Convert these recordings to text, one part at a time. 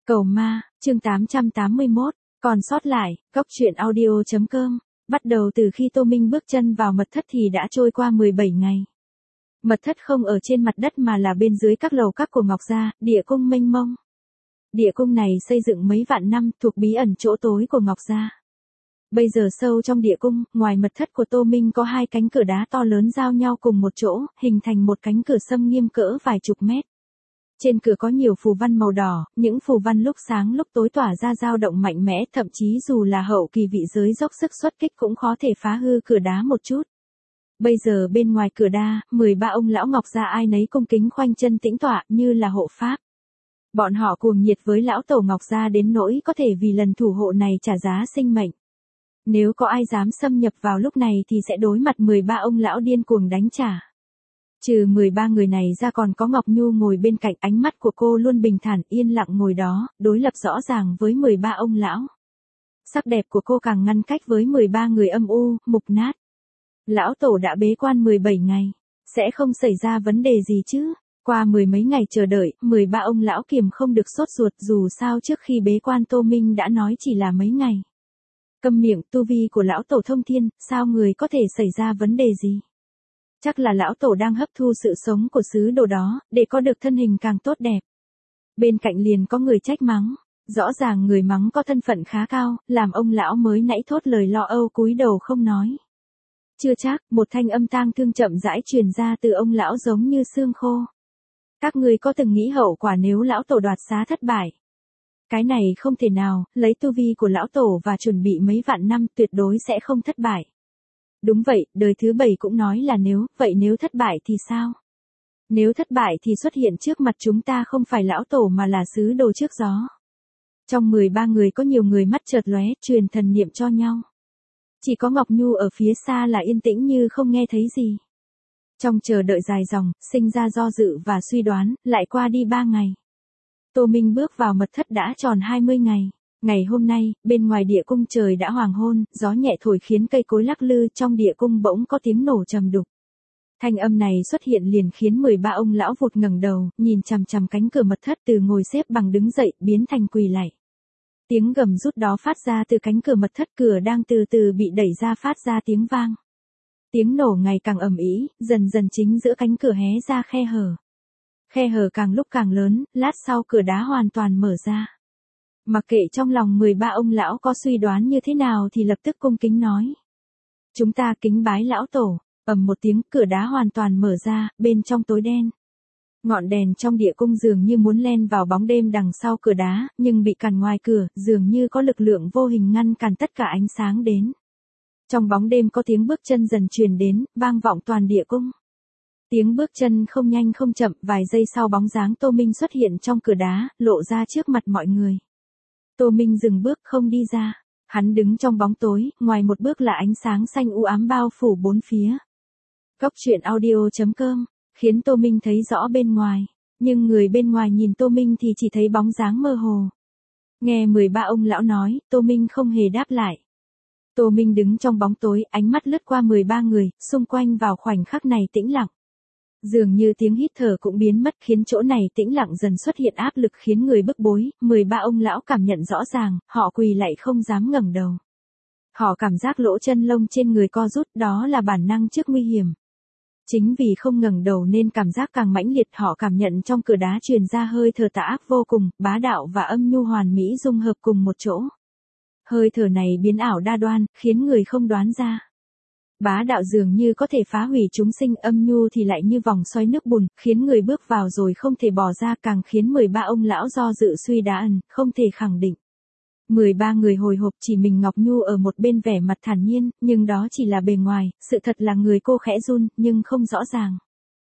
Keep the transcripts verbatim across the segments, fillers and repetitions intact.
Cầu ma, chương tám trăm tám mươi mốt, còn sót lại, góc truyện audio.com. Bắt đầu từ khi Tô Minh bước chân vào mật thất thì đã trôi qua mười bảy ngày. Mật thất không ở trên mặt đất mà là bên dưới các lầu các của Ngọc Gia, địa cung mênh mông. Địa cung này xây dựng mấy vạn năm, thuộc bí ẩn chỗ tối của Ngọc Gia. Bây giờ sâu trong địa cung, ngoài mật thất của Tô Minh có hai cánh cửa đá to lớn giao nhau cùng một chỗ, hình thành một cánh cửa sâm nghiêm cỡ vài chục mét. Trên cửa có nhiều phù văn màu đỏ, những phù văn lúc sáng lúc tối tỏa ra dao động mạnh mẽ, thậm chí dù là hậu kỳ vị giới dốc sức xuất kích cũng khó thể phá hư cửa đá một chút. Bây giờ bên ngoài cửa đá, mười ba ông lão Ngọc Gia ai nấy cung kính khoanh chân tĩnh tọa như là hộ pháp. Bọn họ cuồng nhiệt với lão tổ Ngọc Gia đến nỗi có thể vì lần thủ hộ này trả giá sinh mệnh. Nếu có ai dám xâm nhập vào lúc này thì sẽ đối mặt mười ba ông lão điên cuồng đánh trả. Trừ mười ba người này ra còn có Ngọc Nhu ngồi bên cạnh, ánh mắt của cô luôn bình thản yên lặng ngồi đó, đối lập rõ ràng với mười ba ông lão. Sắc đẹp của cô càng ngăn cách với mười ba người âm u, mục nát. Lão tổ đã bế quan mười bảy ngày, sẽ không xảy ra vấn đề gì chứ? Qua mười mấy ngày chờ đợi, mười ba ông lão kiềm không được sốt ruột, dù sao trước khi bế quan Tô Minh đã nói chỉ là mấy ngày. Câm miệng, tu vi của lão tổ thông thiên, sao người có thể xảy ra vấn đề gì? Chắc là lão tổ đang hấp thu sự sống của sứ đồ đó, để có được thân hình càng tốt đẹp. Bên cạnh liền có người trách mắng, rõ ràng người mắng có thân phận khá cao, làm ông lão mới nãy thốt lời lo âu cúi đầu không nói. Chưa chắc, một thanh âm tang thương chậm rãi truyền ra từ ông lão giống như xương khô. Các người có từng nghĩ hậu quả nếu lão tổ đoạt xá thất bại? Cái này không thể nào, lấy tu vi của lão tổ và chuẩn bị mấy vạn năm tuyệt đối sẽ không thất bại. Đúng vậy, đời thứ bảy cũng nói là nếu, vậy nếu thất bại thì sao? Nếu thất bại thì xuất hiện trước mặt chúng ta không phải lão tổ mà là sứ đồ trước gió. Trong mười ba người có nhiều người mắt chợt lóe, truyền thần niệm cho nhau. Chỉ có Ngọc Nhu ở phía xa là yên tĩnh như không nghe thấy gì. Trong chờ đợi dài dòng, sinh ra do dự và suy đoán, lại qua đi ba ngày. Tô Minh bước vào mật thất đã tròn hai mươi ngày. Ngày hôm nay, bên ngoài địa cung trời đã hoàng hôn, gió nhẹ thổi khiến cây cối lắc lư, trong địa cung bỗng có tiếng nổ trầm đục. Thanh âm này xuất hiện liền khiến mười ba ông lão vụt ngẩng đầu, nhìn chằm chằm cánh cửa mật thất, từ ngồi xếp bằng đứng dậy, biến thành quỳ lạy. Tiếng gầm rút đó phát ra từ cánh cửa mật thất, cửa đang từ từ bị đẩy ra phát ra tiếng vang. Tiếng nổ ngày càng ầm ĩ, dần dần chính giữa cánh cửa hé ra khe hở. Khe hở càng lúc càng lớn, lát sau cửa đá hoàn toàn mở ra. Mặc kệ trong lòng mười ba ông lão có suy đoán như thế nào thì lập tức cung kính nói. Chúng ta kính bái lão tổ, ầm một tiếng, cửa đá hoàn toàn mở ra, bên trong tối đen. Ngọn đèn trong địa cung dường như muốn len vào bóng đêm đằng sau cửa đá, nhưng bị cản ngoài cửa, dường như có lực lượng vô hình ngăn cản tất cả ánh sáng đến. Trong bóng đêm có tiếng bước chân dần truyền đến, vang vọng toàn địa cung. Tiếng bước chân không nhanh không chậm, vài giây sau bóng dáng Tô Minh xuất hiện trong cửa đá, lộ ra trước mặt mọi người. Tô Minh dừng bước không đi ra. Hắn đứng trong bóng tối, ngoài một bước là ánh sáng xanh u ám bao phủ bốn phía. Góc truyện audio.com, khiến Tô Minh thấy rõ bên ngoài. Nhưng người bên ngoài nhìn Tô Minh thì chỉ thấy bóng dáng mơ hồ. Nghe mười ba ông lão nói, Tô Minh không hề đáp lại. Tô Minh đứng trong bóng tối, ánh mắt lướt qua mười ba người, xung quanh vào khoảnh khắc này tĩnh lặng. Dường như tiếng hít thở cũng biến mất, khiến chỗ này tĩnh lặng dần xuất hiện áp lực khiến người bức bối, mười ba ông lão cảm nhận rõ ràng, họ quỳ lại không dám ngẩng đầu. Họ cảm giác lỗ chân lông trên người co rút, đó là bản năng trước nguy hiểm. Chính vì không ngẩng đầu nên cảm giác càng mãnh liệt, họ cảm nhận trong cửa đá truyền ra hơi thở tà ác vô cùng, bá đạo và âm nhu hoàn mỹ dung hợp cùng một chỗ. Hơi thở này biến ảo đa đoan, khiến người không đoán ra. Bá đạo dường như có thể phá hủy chúng sinh, âm nhu thì lại như vòng xoáy nước bùn, khiến người bước vào rồi không thể bỏ ra, càng khiến mười ba ông lão do dự suy đoán, không thể khẳng định. mười ba người hồi hộp, chỉ mình Ngọc Nhu ở một bên vẻ mặt thản nhiên, nhưng đó chỉ là bề ngoài, sự thật là người cô khẽ run, nhưng không rõ ràng.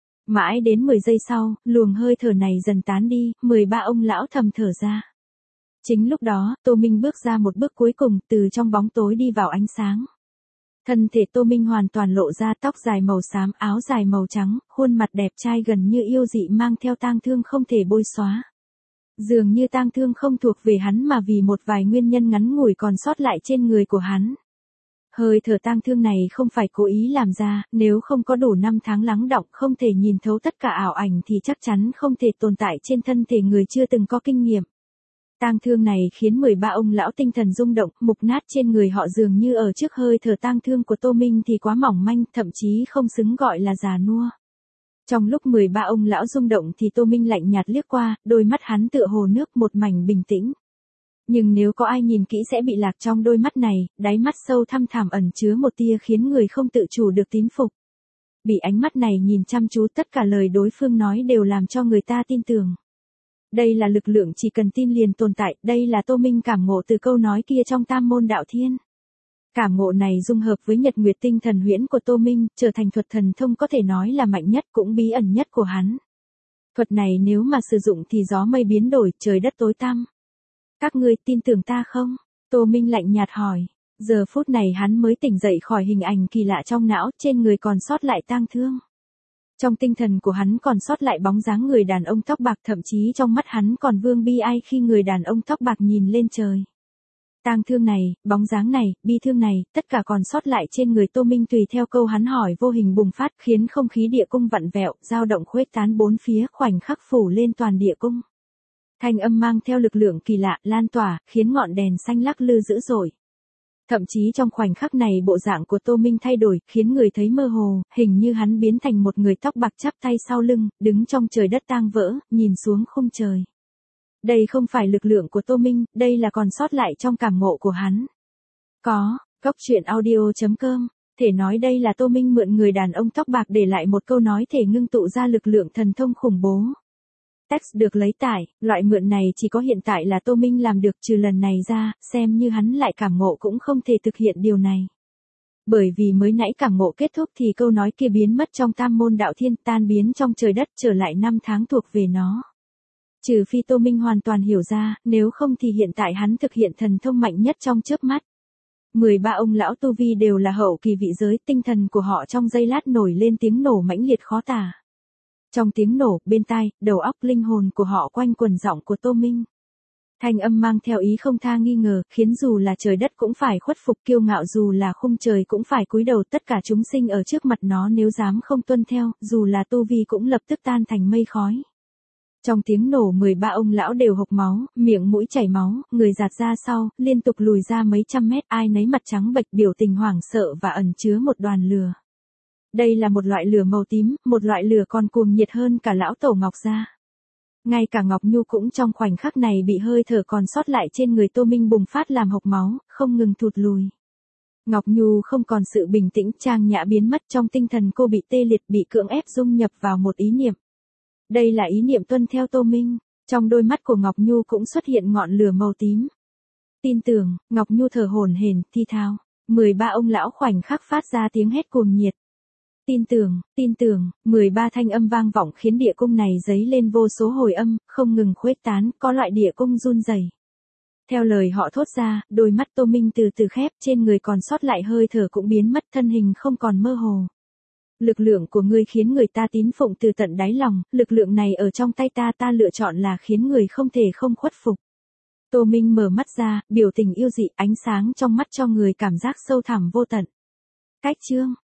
Mãi đến mười giây sau, luồng hơi thở này dần tán đi, mười ba ông lão thầm thở ra. Chính lúc đó, Tô Minh bước ra một bước cuối cùng, từ trong bóng tối đi vào ánh sáng. Thân thể Tô Minh hoàn toàn lộ ra, tóc dài màu xám, áo dài màu trắng, khuôn mặt đẹp trai gần như yêu dị mang theo tang thương không thể bôi xóa. Dường như tang thương không thuộc về hắn mà vì một vài nguyên nhân ngắn ngủi còn sót lại trên người của hắn. Hơi thở tang thương này không phải cố ý làm ra, nếu không có đủ năm tháng lắng đọng không thể nhìn thấu tất cả ảo ảnh thì chắc chắn không thể tồn tại trên thân thể người chưa từng có kinh nghiệm. Tang thương này khiến mười ba ông lão tinh thần rung động, mục nát trên người họ dường như ở trước hơi thở tang thương của Tô Minh thì quá mỏng manh, thậm chí không xứng gọi là già nua. Trong lúc mười ba ông lão rung động thì Tô Minh lạnh nhạt liếc qua, đôi mắt hắn tựa hồ nước một mảnh bình tĩnh. Nhưng nếu có ai nhìn kỹ sẽ bị lạc trong đôi mắt này, đáy mắt sâu thăm thẳm ẩn chứa một tia khiến người không tự chủ được tín phục. Bị ánh mắt này nhìn chăm chú, tất cả lời đối phương nói đều làm cho người ta tin tưởng. Đây là lực lượng chỉ cần tin liền tồn tại, đây là Tô Minh cảm ngộ từ câu nói kia trong Tam Môn Đạo Thiên. Cảm ngộ này dung hợp với nhật nguyệt tinh thần huyễn của Tô Minh, trở thành thuật thần thông có thể nói là mạnh nhất cũng bí ẩn nhất của hắn. Thuật này nếu mà sử dụng thì gió mây biến đổi, trời đất tối tăm. Các ngươi tin tưởng ta không? Tô Minh lạnh nhạt hỏi. Giờ phút này hắn mới tỉnh dậy khỏi hình ảnh kỳ lạ trong não, trên người còn sót lại tang thương. Trong tinh thần của hắn còn sót lại bóng dáng người đàn ông tóc bạc, thậm chí trong mắt hắn còn vương bi ai khi người đàn ông tóc bạc nhìn lên trời. Tang thương này, bóng dáng này, bi thương này, tất cả còn sót lại trên người Tô Minh tùy theo câu hắn hỏi vô hình bùng phát, khiến không khí địa cung vặn vẹo, dao động khuếch tán bốn phía, khoảnh khắc phủ lên toàn địa cung. Thanh âm mang theo lực lượng kỳ lạ, lan tỏa, khiến ngọn đèn xanh lắc lư dữ dội. Thậm chí trong khoảnh khắc này bộ dạng của Tô Minh thay đổi, khiến người thấy mơ hồ, hình như hắn biến thành một người tóc bạc chắp tay sau lưng, đứng trong trời đất tang vỡ, nhìn xuống khung trời. Đây không phải lực lượng của Tô Minh, đây là còn sót lại trong cảm ngộ của hắn. Có, Cốc Truyện Audio chấm com, thể nói đây là Tô Minh mượn người đàn ông tóc bạc để lại một câu nói thể ngưng tụ ra lực lượng thần thông khủng bố. Text được lấy tải, loại mượn này chỉ có hiện tại là Tô Minh làm được, trừ lần này ra, xem như hắn lại cảm ngộ cũng không thể thực hiện điều này. Bởi vì mới nãy cảm ngộ kết thúc thì câu nói kia biến mất trong Tam Môn Đạo Thiên, tan biến trong trời đất, trở lại năm tháng thuộc về nó. Trừ phi Tô Minh hoàn toàn hiểu ra, nếu không thì hiện tại hắn thực hiện thần thông mạnh nhất trong chớp mắt. mười ba ông lão tu vi đều là hậu kỳ vị giới, tinh thần của họ trong giây lát nổi lên tiếng nổ mãnh liệt khó tả. Trong tiếng nổ, bên tai, đầu óc linh hồn của họ quanh quần giọng của Tô Minh. Thanh âm mang theo ý không tha nghi ngờ, khiến dù là trời đất cũng phải khuất phục, kiêu ngạo dù là khung trời cũng phải cúi đầu, tất cả chúng sinh ở trước mặt nó nếu dám không tuân theo, dù là tu vi cũng lập tức tan thành mây khói. Trong tiếng nổ mười ba ông lão đều hộc máu, miệng mũi chảy máu, người giạt ra sau, liên tục lùi ra mấy trăm mét, ai nấy mặt trắng bệch, biểu tình hoảng sợ và ẩn chứa một đoàn lửa. Đây là một loại lửa màu tím, một loại lửa còn cuồng nhiệt hơn cả lão tổ Ngọc gia. Ngay cả Ngọc Nhu cũng trong khoảnh khắc này bị hơi thở còn sót lại trên người Tô Minh bùng phát làm hộc máu, không ngừng thụt lùi. Ngọc Nhu không còn sự bình tĩnh, trang nhã biến mất, trong tinh thần cô bị tê liệt, bị cưỡng ép dung nhập vào một ý niệm. Đây là ý niệm tuân theo Tô Minh, trong đôi mắt của Ngọc Nhu cũng xuất hiện ngọn lửa màu tím. Tin tưởng, Ngọc Nhu thở hổn hển, thi thao, mười ba ông lão khoảnh khắc phát ra tiếng hét cuồng nhiệt. Tin tưởng, tin tưởng, mười ba thanh âm vang vọng khiến địa cung này dấy lên vô số hồi âm, không ngừng khuếch tán, có loại địa cung run rẩy. Theo lời họ thốt ra, đôi mắt Tô Minh từ từ khép, trên người còn sót lại hơi thở cũng biến mất, thân hình không còn mơ hồ. Lực lượng của ngươi khiến người ta tín phụng từ tận đáy lòng, lực lượng này ở trong tay ta, ta lựa chọn là khiến người không thể không khuất phục. Tô Minh mở mắt ra, biểu tình yêu dị, ánh sáng trong mắt cho người cảm giác sâu thẳm vô tận. Cách chương